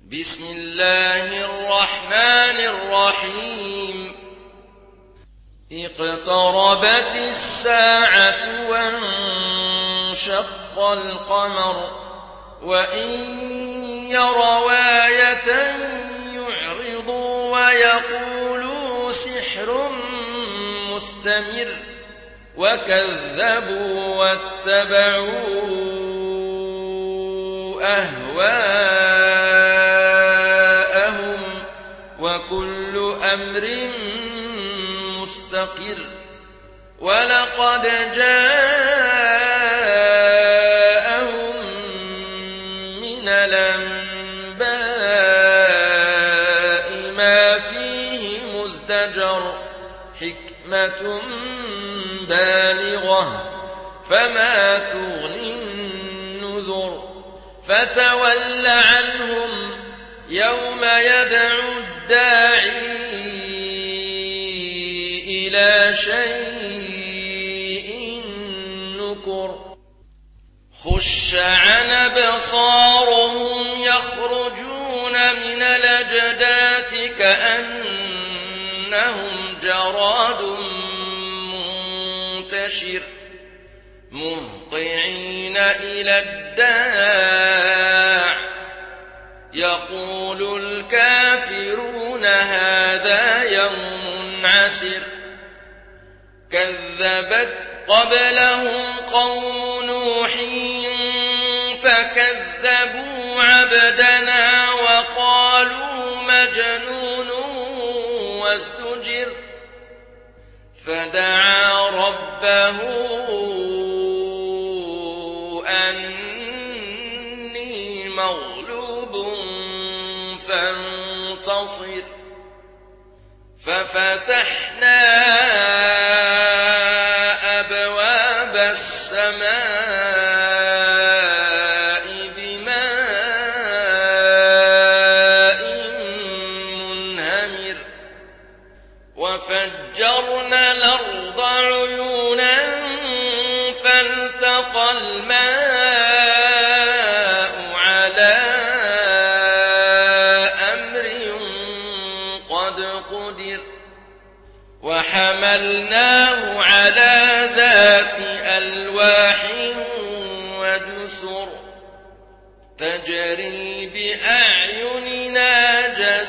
بسم الله الرحمن الرحيم اقتربت الساعة وانشق القمر وإن يروا آية يعرضوا ويقولوا سحر مستمر وكذبوا واتبعوا أهواءهم وكل أمر مستقر ولقد جاءهم من الأنباء ما فيه مزدجر حكمة بالغة فما تغني النذر فتول عنهم يوم يدعو الداعي إلى شيء نكر خش عن أبصارهم يخرجون من الأجداث كأنهم جراد منتشر مهطعين إلى الداع يقول الكافرون هذا يوم عسر كذبت قبلهم قوم نوح فكذبوا عبدنا وقالوا مجنون وازدجر فدعا ربه أني مغلوب فانتصر ففتحنا أبواب السماء بماء منهمر وفجرنا الأرض عيونا فالتقى الماء على أمر قد قدر وحملناه على ذات ألواح ودسر تجري بأعيننا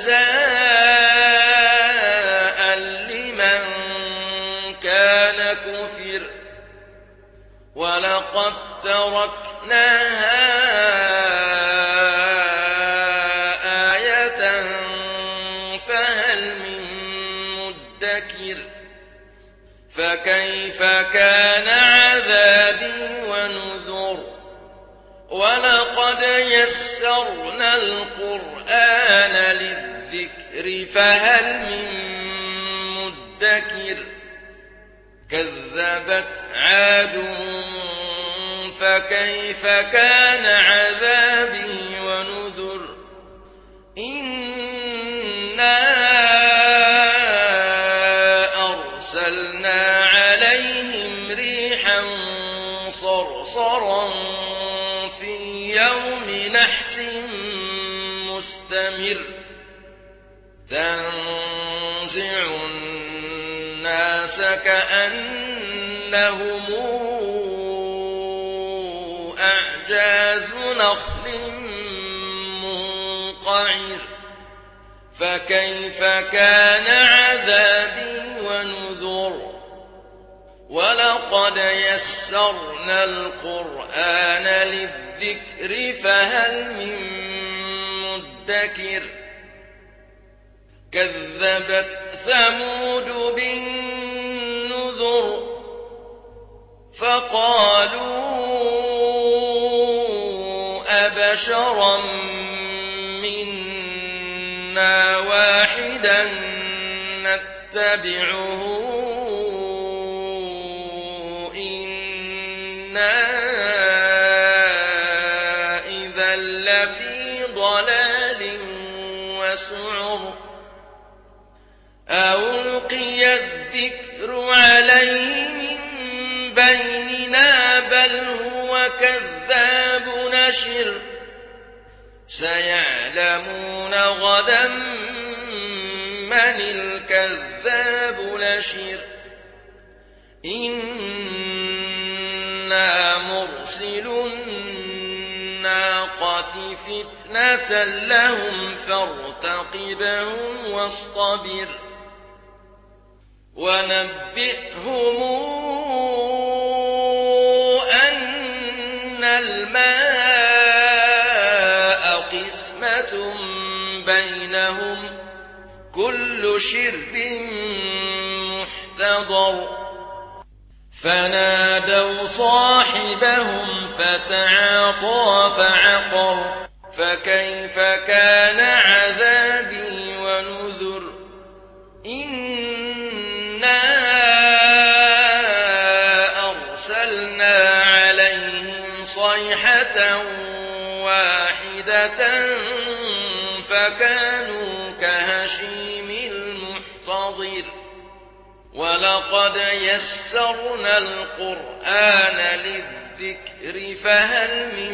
جزاء لمن كان كفر ولقد تركناها آية فهل من مدكر فكيف كان عذابي ونذر ولقد يسرنا القرآن للذكر فهل من مدكر كذبت عاد فكيف كان عذابي ونذر إنا أرسلنا عليهم ريحا صرصرا في يوم نحس مستمر تنزع الناس كأنهم أعجاز نخل منقعر فكيف كان عذابي ونذر ولقد يسرنا القرآن للذكر فهل من مدكر كذبت ثمود بالنذر فقالوا أبشرا منا واحدا نتبعه إنا إذا لفي ضلال وسعر ألقي الذكر عليه من بيننا بل هو كذاب نشر سيعلمون غدا من الكذاب الأشر إنا مرسل الناقة فتنة لهم فارتقبهم واصطبر ونبئهم أن الماء قسمة بينهم كل شرب محتضر فنادوا صاحبهم فتعاطى فعقر فكيف كان عذابي ونذر إنا أرسلنا عليهم صيحة واحدة فكانوا كهشيم المحتضر ولقد يسرنا القرآن للذكر فهل من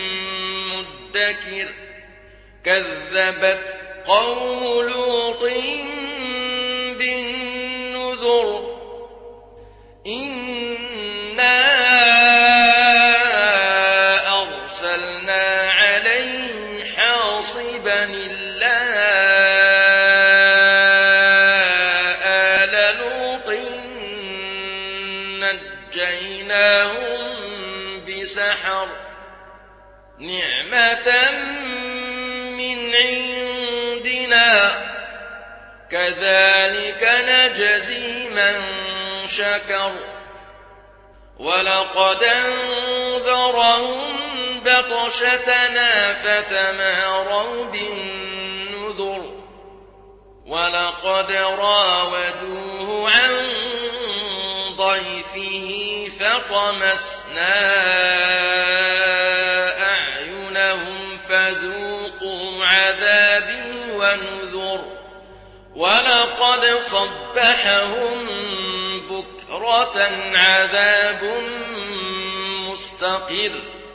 مدكر كذبت قوم لوط بالنذر إنا أرسلنا عليهم حاصبا إلا آل لوط نجيناهم بسحر نعمة من عندنا كذلك نجزي من شكر ولقد أنذرهم بطشتنا فتماروا بالنذر ولقد راودوه عن ضيفه فطمسنا أعينهم فذوقوا عذابي ونذر ولقد صبحهم بكرة عذاب مستقر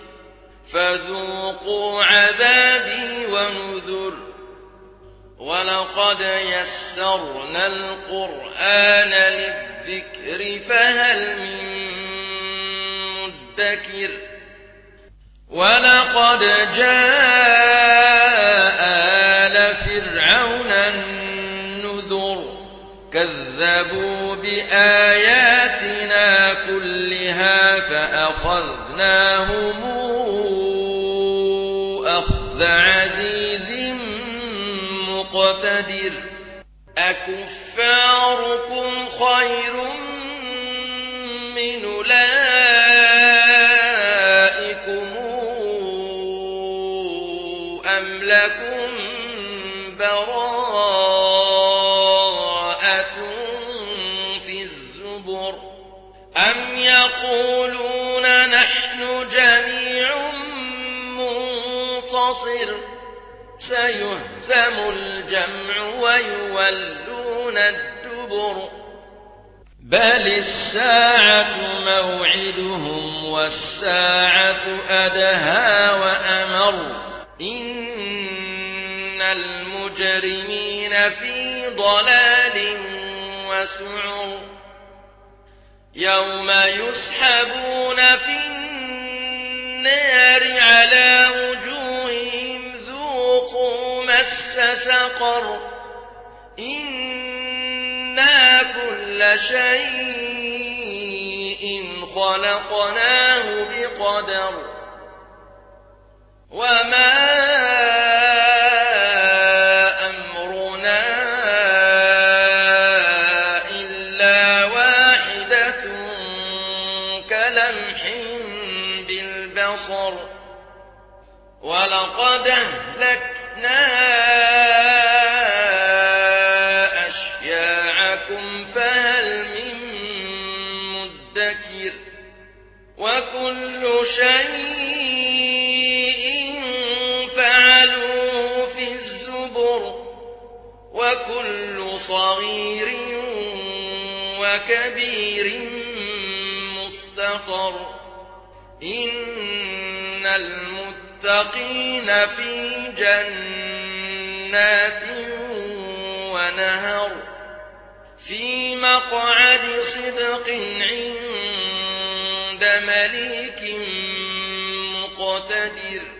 فذوقوا عذابي ونذر ولقد يسرنا القرآن للذكر فهل من مدكر ولقد جاء آل فرعون النذر كذبوا بآياتنا كلها فأخذناهم أخذ عزيز مقتدر أكفاركم خير من أولئكم أم لكم براءة في الزبر أم يقولون نحن جميع منتصر سيهزم الجمع ويولون الدبر بل الساعة موعدهم والساعة أدهى وأمر إن المجرمين في ضلال وسعر يوم يسحبون في النار على وجوههم ذوقوا مس سقر إنا كل شيء خلقناه بقدر وما أمرنا إلا واحدة كلمح بالبصر ولقد أهلكنا أشياعكم فهل من مدكر وكل شيء فعلوه في الزبر وكل صغير وكبير مستقر إن المتقين للمتقين في جنات ونهر في مقعد صدق عند مليك مقتدر.